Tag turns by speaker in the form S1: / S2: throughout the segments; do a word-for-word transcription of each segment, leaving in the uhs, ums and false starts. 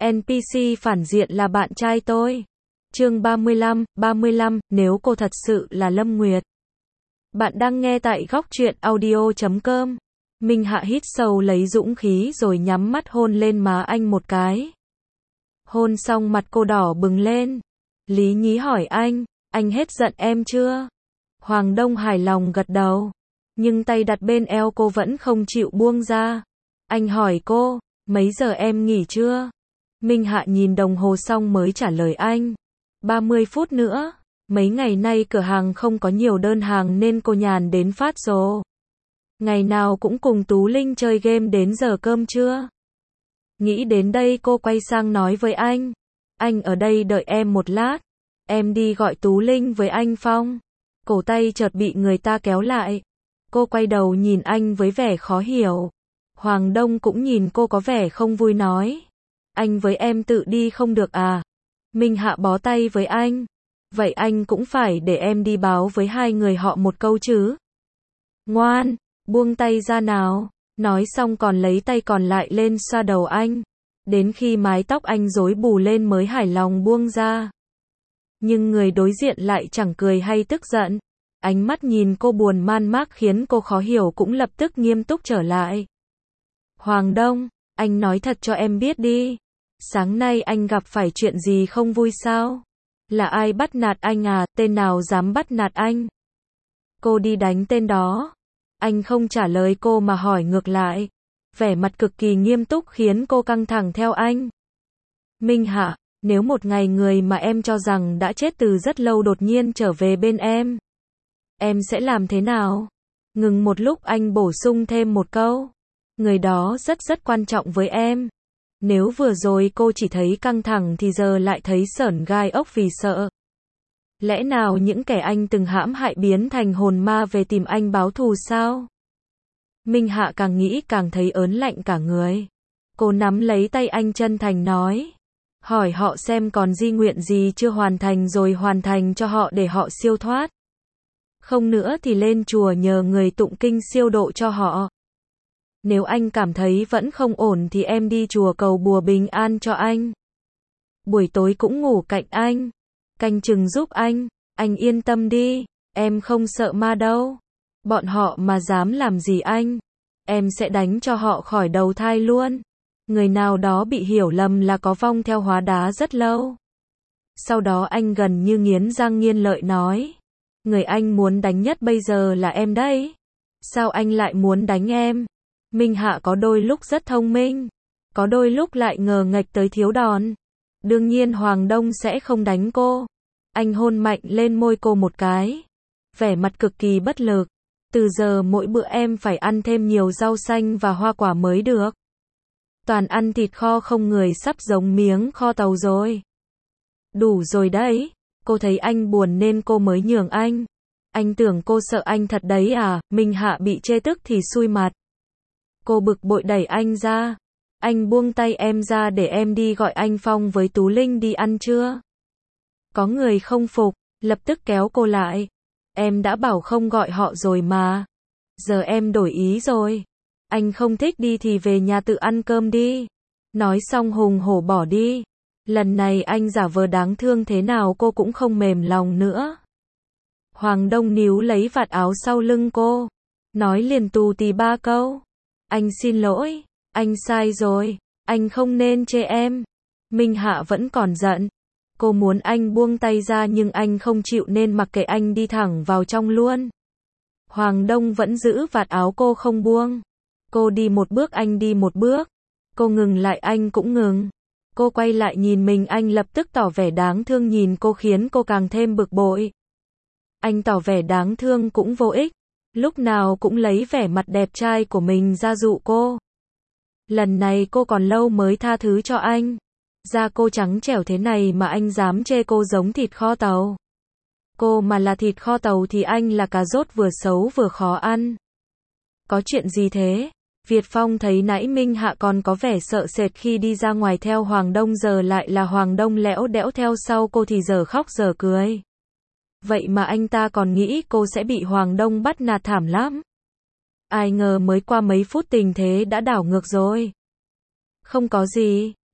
S1: en pê xê phản diện là bạn trai tôi. Chương ba mươi lăm, ba mươi lăm, nếu cô thật sự là Lâm Nguyệt. Bạn đang nghe tại góc truyện audio chấm com. Minh Hạ hít sâu lấy dũng khí rồi nhắm mắt hôn lên má anh một cái. Hôn xong mặt cô đỏ bừng lên. Lý Nhí hỏi anh, anh hết giận em chưa? Hoàng Đông hài lòng gật đầu. Nhưng tay đặt bên eo cô vẫn không chịu buông ra. Anh hỏi cô, mấy giờ em nghỉ chưa? Minh Hạ nhìn đồng hồ xong mới trả lời anh. ba mươi phút nữa. Mấy ngày nay cửa hàng không có nhiều đơn hàng nên cô nhàn đến phát rồ. Ngày nào cũng cùng Tú Linh chơi game đến giờ cơm trưa. Nghĩ đến đây cô quay sang nói với anh. Anh ở đây đợi em một lát. Em đi gọi Tú Linh với anh Phong. Cổ tay chợt bị người ta kéo lại. Cô quay đầu nhìn anh với vẻ khó hiểu. Hoàng Đông cũng nhìn cô có vẻ không vui nói. Anh với em tự đi không được à? Minh Hạ bó tay với anh. Vậy anh cũng phải để em đi báo với hai người họ một câu chứ. Ngoan, buông tay ra nào. Nói xong còn lấy tay còn lại lên xoa đầu anh. Đến khi mái tóc anh rối bù lên mới hài lòng buông ra. Nhưng người đối diện lại chẳng cười hay tức giận. Ánh mắt nhìn cô buồn man mác khiến cô khó hiểu cũng lập tức nghiêm túc trở lại. Hoàng Đông, anh nói thật cho em biết đi. Sáng nay anh gặp phải chuyện gì không vui sao? Là ai bắt nạt anh à? Tên nào dám bắt nạt anh? Cô đi đánh tên đó. Anh không trả lời cô mà hỏi ngược lại. Vẻ mặt cực kỳ nghiêm túc khiến cô căng thẳng theo anh. Minh Hạ, nếu một ngày người mà em cho rằng đã chết từ rất lâu đột nhiên trở về bên em, em sẽ làm thế nào? Ngừng một lúc anh bổ sung thêm một câu. Người đó rất rất quan trọng với em. Nếu vừa rồi cô chỉ thấy căng thẳng thì giờ lại thấy sởn gai ốc vì sợ. Lẽ nào những kẻ anh từng hãm hại biến thành hồn ma về tìm anh báo thù sao? Minh Hạ càng nghĩ càng thấy ớn lạnh cả người. Cô nắm lấy tay anh chân thành nói. Hỏi họ xem còn di nguyện gì chưa hoàn thành rồi hoàn thành cho họ để họ siêu thoát. Không nữa thì lên chùa nhờ người tụng kinh siêu độ cho họ. Nếu anh cảm thấy vẫn không ổn thì em đi chùa cầu bùa bình an cho anh. Buổi tối cũng ngủ cạnh anh. Canh chừng giúp anh. Anh yên tâm đi. Em không sợ ma đâu. Bọn họ mà dám làm gì anh, em sẽ đánh cho họ khỏi đầu thai luôn. Người nào đó bị hiểu lầm là có vong theo hóa đá rất lâu. Sau đó anh gần như nghiến răng nghiến lợi nói. Người anh muốn đánh nhất bây giờ là em đấy. Sao anh lại muốn đánh em? Minh Hạ có đôi lúc rất thông minh. Có đôi lúc lại ngờ nghệch tới thiếu đòn. Đương nhiên Hoàng Đông sẽ không đánh cô. Anh hôn mạnh lên môi cô một cái. Vẻ mặt cực kỳ bất lực. Từ giờ mỗi bữa em phải ăn thêm nhiều rau xanh và hoa quả mới được. Toàn ăn thịt kho không người sắp giống miếng kho tàu rồi. Đủ rồi đấy. Cô thấy anh buồn nên cô mới nhường anh. Anh tưởng cô sợ anh thật đấy à? Minh Hạ bị chê tức thì xui mặt. Cô bực bội đẩy anh ra. Anh buông tay em ra để em đi gọi anh Phong với Tú Linh đi ăn trưa. Có người không phục, lập tức kéo cô lại. Em đã bảo không gọi họ rồi mà. Giờ em đổi ý rồi. Anh không thích đi thì về nhà tự ăn cơm đi. Nói xong hùng hổ bỏ đi. Lần này anh giả vờ đáng thương thế nào cô cũng không mềm lòng nữa. Hoàng Đông níu lấy vạt áo sau lưng cô. Nói liền tù tì ba câu. Anh xin lỗi. Anh sai rồi. Anh không nên chê em. Minh Hạ vẫn còn giận. Cô muốn anh buông tay ra nhưng anh không chịu nên mặc kệ anh đi thẳng vào trong luôn. Hoàng Đông vẫn giữ vạt áo cô không buông. Cô đi một bước anh đi một bước. Cô ngừng lại anh cũng ngừng. Cô quay lại nhìn mình anh lập tức tỏ vẻ đáng thương nhìn cô khiến cô càng thêm bực bội. Anh tỏ vẻ đáng thương cũng vô ích. Lúc nào cũng lấy vẻ mặt đẹp trai của mình ra dụ cô. Lần này cô còn lâu mới tha thứ cho anh. Da cô trắng trẻo thế này mà anh dám chê cô giống thịt kho tàu. Cô mà là thịt kho tàu thì anh là cà rốt vừa xấu vừa khó ăn. Có chuyện gì thế? Việt Phong thấy nãy Minh Hạ còn có vẻ sợ sệt khi đi ra ngoài theo Hoàng Đông giờ lại là Hoàng Đông lẽo đẽo theo sau cô thì giờ khóc giờ cười. Vậy mà anh ta còn nghĩ cô sẽ bị Hoàng Đông bắt nạt thảm lắm. Ai ngờ mới qua mấy phút tình thế đã đảo ngược rồi. Không có gì.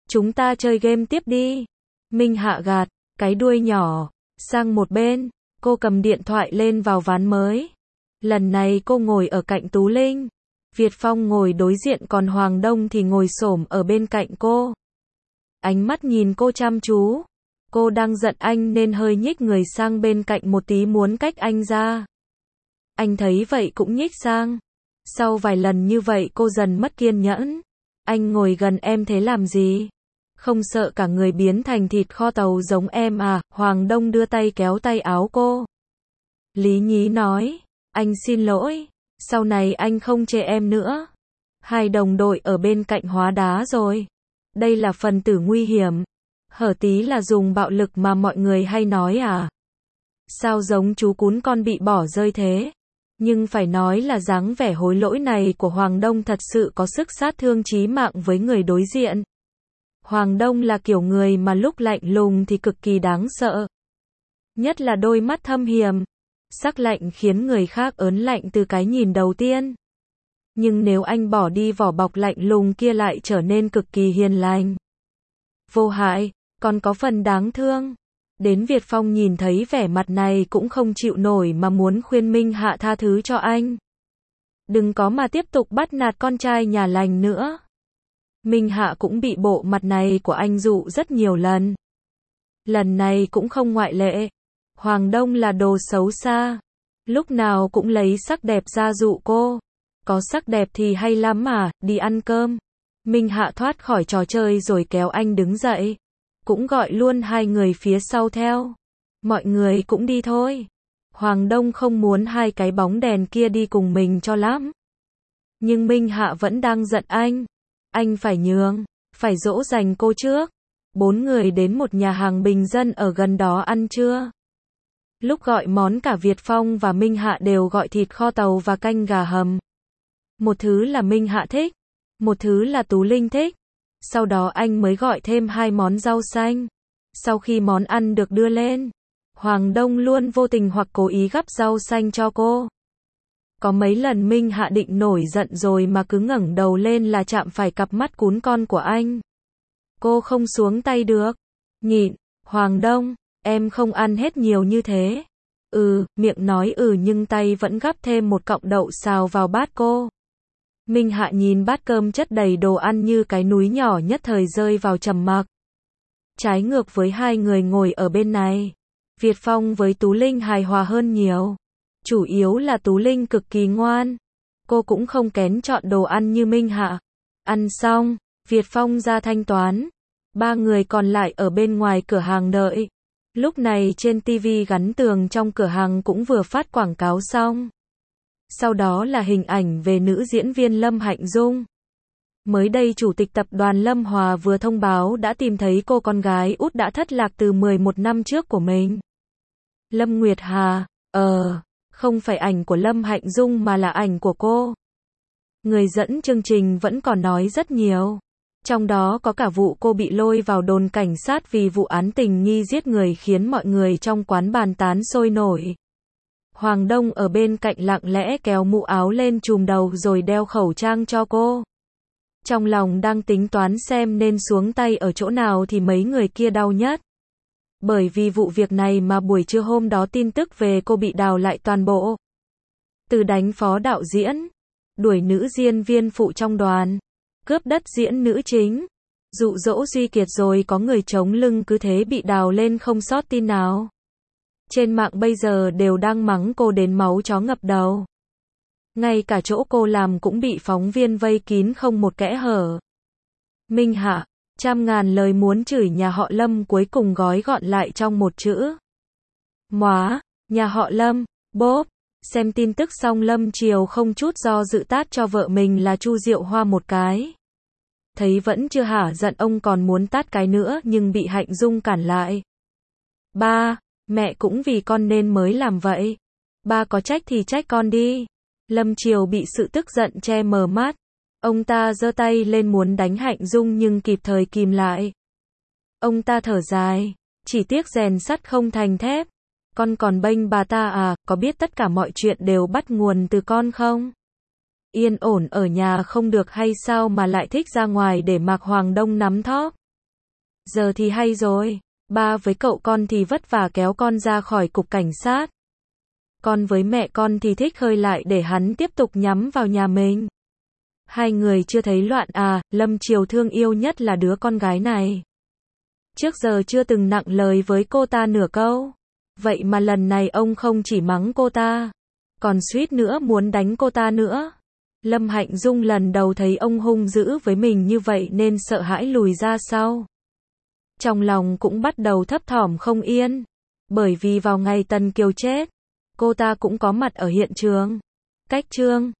S1: Chúng ta chơi game tiếp đi. Minh Hạ gạt cái đuôi nhỏ sang một bên, cô cầm điện thoại lên vào ván mới. Lần này cô ngồi ở cạnh Tú Linh. Việt Phong ngồi đối diện còn Hoàng Đông thì ngồi xổm ở bên cạnh cô. Ánh mắt nhìn cô chăm chú. Cô đang giận anh nên hơi nhích người sang bên cạnh một tí muốn cách anh ra. Anh thấy vậy cũng nhích sang. Sau vài lần như vậy cô dần mất kiên nhẫn. Anh ngồi gần em thế làm gì? Không sợ cả người biến thành thịt kho tàu giống em à? Hoàng Đông đưa tay kéo tay áo cô. Lý Nhí nói, anh xin lỗi, sau này anh không chê em nữa. Hai đồng đội ở bên cạnh hóa đá rồi. Đây là phần tử nguy hiểm. Hở tí là dùng bạo lực mà mọi người hay nói à? Sao giống chú cún con bị bỏ rơi thế? Nhưng phải nói là dáng vẻ hối lỗi này của Hoàng Đông thật sự có sức sát thương chí mạng với người đối diện. Hoàng Đông là kiểu người mà lúc lạnh lùng thì cực kỳ đáng sợ. Nhất là đôi mắt thâm hiểm. Sắc lạnh khiến người khác ớn lạnh từ cái nhìn đầu tiên. Nhưng nếu anh bỏ đi vỏ bọc lạnh lùng kia lại trở nên cực kỳ hiền lành. Vô hại, còn có phần đáng thương. Đến Việt Phong nhìn thấy vẻ mặt này cũng không chịu nổi mà muốn khuyên Minh Hạ tha thứ cho anh. Đừng có mà tiếp tục bắt nạt con trai nhà lành nữa. Minh Hạ cũng bị bộ mặt này của anh dụ rất nhiều lần. Lần này cũng không ngoại lệ. Hoàng Đông là đồ xấu xa. Lúc nào cũng lấy sắc đẹp ra dụ cô. Có sắc đẹp thì hay lắm mà, đi ăn cơm. Minh Hạ thoát khỏi trò chơi rồi kéo anh đứng dậy. Cũng gọi luôn hai người phía sau theo. Mọi người cũng đi thôi. Hoàng Đông không muốn hai cái bóng đèn kia đi cùng mình cho lắm. Nhưng Minh Hạ vẫn đang giận anh. Anh phải nhường, phải dỗ dành cô trước. Bốn người đến một nhà hàng bình dân ở gần đó ăn trưa. Lúc gọi món cả Việt Phong và Minh Hạ đều gọi thịt kho tàu và canh gà hầm. Một thứ là Minh Hạ thích, một thứ là Tú Linh thích. Sau đó anh mới gọi thêm hai món rau xanh. Sau khi món ăn được đưa lên, Hoàng Đông luôn vô tình hoặc cố ý gắp rau xanh cho cô. Có mấy lần Minh Hạ định nổi giận rồi mà cứ ngẩng đầu lên là chạm phải cặp mắt cún con của anh. Cô không xuống tay được. Nhịn, Hoàng Đông, em không ăn hết nhiều như thế. Ừ, miệng nói ừ nhưng tay vẫn gắp thêm một cọng đậu xào vào bát cô. Minh Hạ nhìn bát cơm chất đầy đồ ăn như cái núi nhỏ nhất thời rơi vào trầm mặc. Trái ngược với hai người ngồi ở bên này, Việt Phong với Tú Linh hài hòa hơn nhiều. Chủ yếu là Tú Linh cực kỳ ngoan. Cô cũng không kén chọn đồ ăn như Minh Hạ. Ăn xong, Việt Phong ra thanh toán. Ba người còn lại ở bên ngoài cửa hàng đợi. Lúc này trên ti vi gắn tường trong cửa hàng cũng vừa phát quảng cáo xong. Sau đó là hình ảnh về nữ diễn viên Lâm Hạnh Dung. Mới đây chủ tịch tập đoàn Lâm Hòa vừa thông báo đã tìm thấy cô con gái út đã thất lạc từ mười một năm trước của mình. Lâm Nguyệt Hà, ờ, không phải ảnh của Lâm Hạnh Dung mà là ảnh của cô. Người dẫn chương trình vẫn còn nói rất nhiều. Trong đó có cả vụ cô bị lôi vào đồn cảnh sát vì vụ án tình nghi giết người khiến mọi người trong quán bàn tán sôi nổi. Hoàng Đông ở bên cạnh lặng lẽ kéo mũ áo lên trùm đầu rồi đeo khẩu trang cho cô. Trong lòng đang tính toán xem nên xuống tay ở chỗ nào thì mấy người kia đau nhất. Bởi vì vụ việc này mà buổi trưa hôm đó tin tức về cô bị đào lại toàn bộ. Từ đánh phó đạo diễn, đuổi nữ diễn viên phụ trong đoàn, cướp đất diễn nữ chính, dụ dỗ Duy Kiệt rồi có người chống lưng cứ thế bị đào lên không sót tin nào. Trên mạng bây giờ đều đang mắng cô đến máu chó ngập đầu. Ngay cả chỗ cô làm cũng bị phóng viên vây kín không một kẽ hở. Minh Hạ, trăm ngàn lời muốn chửi nhà họ Lâm cuối cùng gói gọn lại trong một chữ. Móa, nhà họ Lâm, bốp. Xem tin tức xong Lâm Triều không chút do dự tát cho vợ mình là Chu Diệu Hoa một cái. Thấy vẫn chưa hả giận ông còn muốn tát cái nữa nhưng bị Hạnh Dung cản lại. Ba, mẹ cũng vì con nên mới làm vậy. Ba có trách thì trách con đi. Lâm Triều bị sự tức giận che mờ mắt. Ông ta giơ tay lên muốn đánh Hạnh Dung nhưng kịp thời kìm lại. Ông ta thở dài, chỉ tiếc rèn sắt không thành thép. Con còn bênh bà ta à, có biết tất cả mọi chuyện đều bắt nguồn từ con không? Yên ổn ở nhà không được hay sao mà lại thích ra ngoài để mặc Hoàng Đông nắm thóp? Giờ thì hay rồi. Ba với cậu con thì vất vả kéo con ra khỏi cục cảnh sát. Con với mẹ con thì thích khơi lại để hắn tiếp tục nhắm vào nhà mình. Hai người chưa thấy loạn à, Lâm Triều thương yêu nhất là đứa con gái này. Trước giờ chưa từng nặng lời với cô ta nửa câu. Vậy mà lần này ông không chỉ mắng cô ta, còn suýt nữa muốn đánh cô ta nữa. Lâm Hạnh Dung lần đầu thấy ông hung dữ với mình như vậy nên sợ hãi lùi ra sau. Trong lòng cũng bắt đầu thấp thỏm không yên. Bởi vì vào ngày Tần Kiều chết, cô ta cũng có mặt ở hiện trường. Cách chương